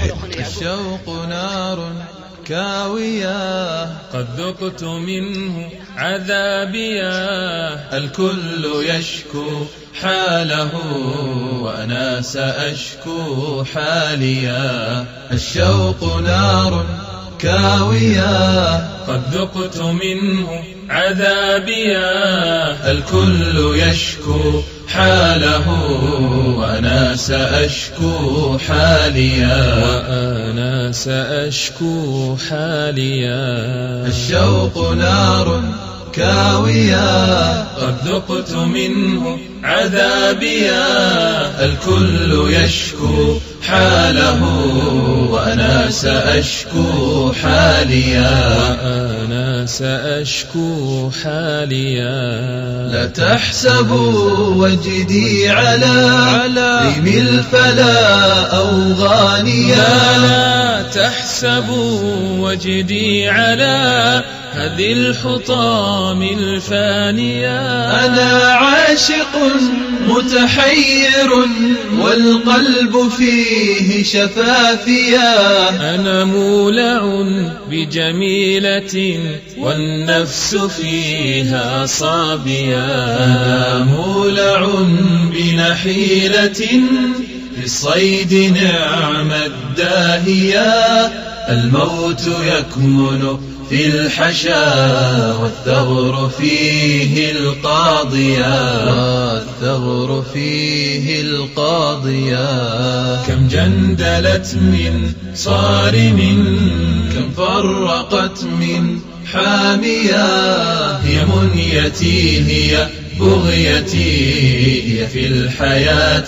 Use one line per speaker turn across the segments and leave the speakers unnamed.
الشوق نار كاوية
قد ذقت منه عذابيا.
الكل يشكو حاله وأنا سأشكو حاليا. الشوق نار كاوية
قد ذقت منه عذابيا.
الكل يشكو حاله وأنا سأشكو حاليا.
وأنا سأشكو حاليا.
الشوق نار كاوية
قد ذقت منه عذابيا.
الكل يشكو حاله وأنا سأشكو حاليا.
وأنا سأشكو حاليا.
لا تحسبوا وجدي على ريم الفلا أو غانيا.
لا تحسبوا وجدي على هذه الحطام الفانية.
أنا عاشق متحير والقلب فيه شفافيا.
أنا مولع بجميلة والنفس فيها صابية.
أنا مولع بنحيلة في الصيد نعم الداهية. الموت يكمن في الحشا والثغر فيه القاضية. والثغر فيه القاضية. كم جندلت من صارم كم فرقت من حامية. هي منيتي هي بغيتي هي في الحياة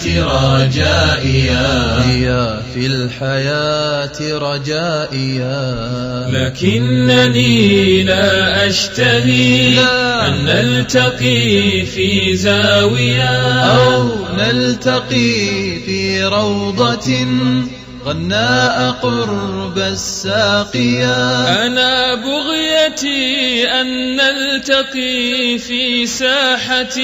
رجائيا. هي في الحياة رجائيا.
لكنني لا أشتهي أن نلتقي في زاوية
أو نلتقي في روضة غناء قرب الساقية.
أنا بغيتي أن نلتقي في ساحة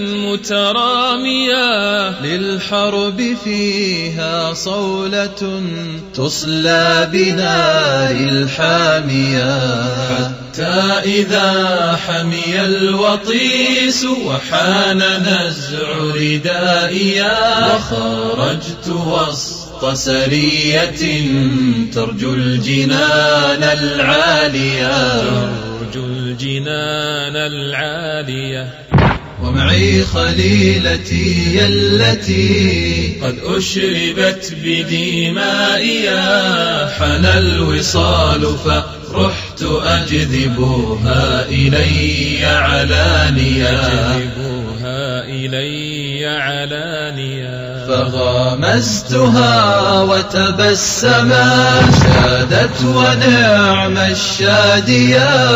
مترامية.
للحرب فيها صولة تصلى بنار الحامية. حتى إذا حمي الوطيس وحان نزع ردائيا. وخرجت وسط سرية ترجو الجنان العالية.
ترجو الجنان العالية.
ومعي خليلتي التي قد أشربت بدمائيا. حان الوصال فرحت أجذبها إلي علانيا.
أجذبها إلي علانيا.
فغامزتها وتبسما شادت ونعم الشادية.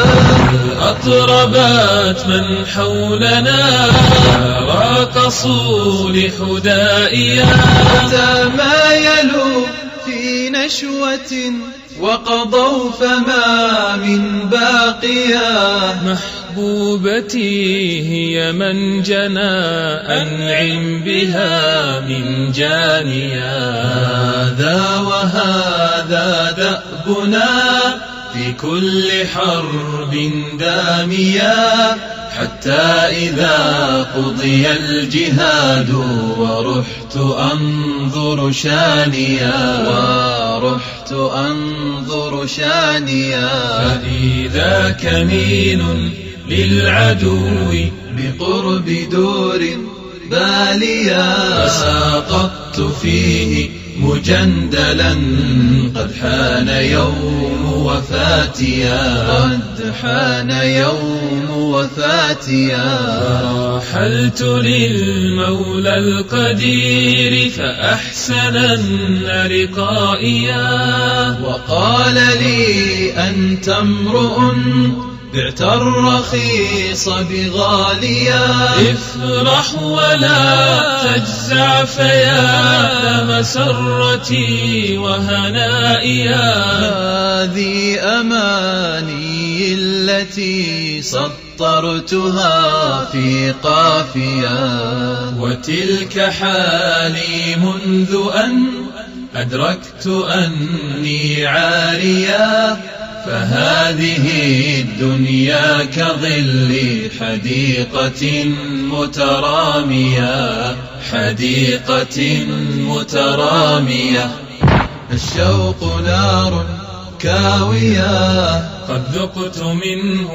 أطربت من حولنا راقصوا لحدائيا.
تمايلوا في نشوة وقضوا فما من باقيا.
محبوبتي هي من جنى أنعم بها من جانيا.
هذا وهذا دأبنا في كل حرب دامية. حتى إذا قضي الجهاد ورحت أنظر شانيا. ورحت أنظر شانيا. فإذا كمين للعدو بقرب دور باليا. فساقطت فيه مجندلا قد حان يوم وفاتيا. قد حان يوم وفاتيا.
فرحلت للمولى القدير فأحسنن لقائيا.
وقال لي أنت امرؤ بعت الرخيص بغاليا.
افرح ولا تجزع فيا مسرتي وهنائيا.
هذه أماني التي سطرتها في قافيا. وتلك حالي منذ أن أدركت أني عاريا، فهذه الدنيا كظل حديقة مترامية، حديقة مترامية. الشوق نار كاوية،
قد ذقت منه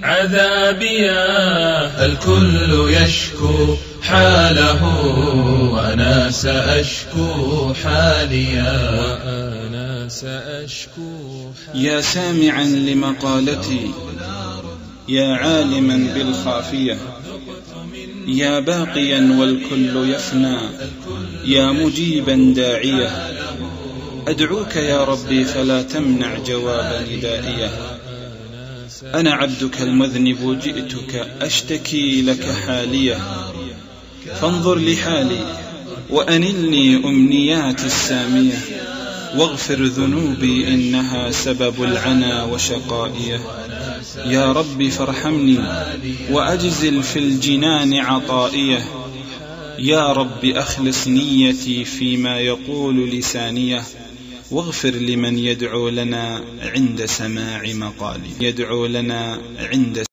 عذابيا.
الكل يشكو حاله وأنا سأشكو حاليا،
وأنا سأشكو حاليا.
يا سامعا لمقالتي، يا عالما بالخافية، يا باقيا والكل يفنى، يا مجيبا داعية، أدعوك يا ربي فلا تمنع جواب ندائية. أنا عبدك المذنب جئتك أشتكي لك حالية، فانظر لحالي وأنلني أمنياتي السامية، واغفر ذنوبي إنها سبب العنا وشقائية. يا ربي فارحمني وأجزل في الجنان عطائية، يا رب أخلص نيتي فيما يقول لسانية، واغفر لمن يدعو لنا عند سماع مقالي، يدعو لنا عند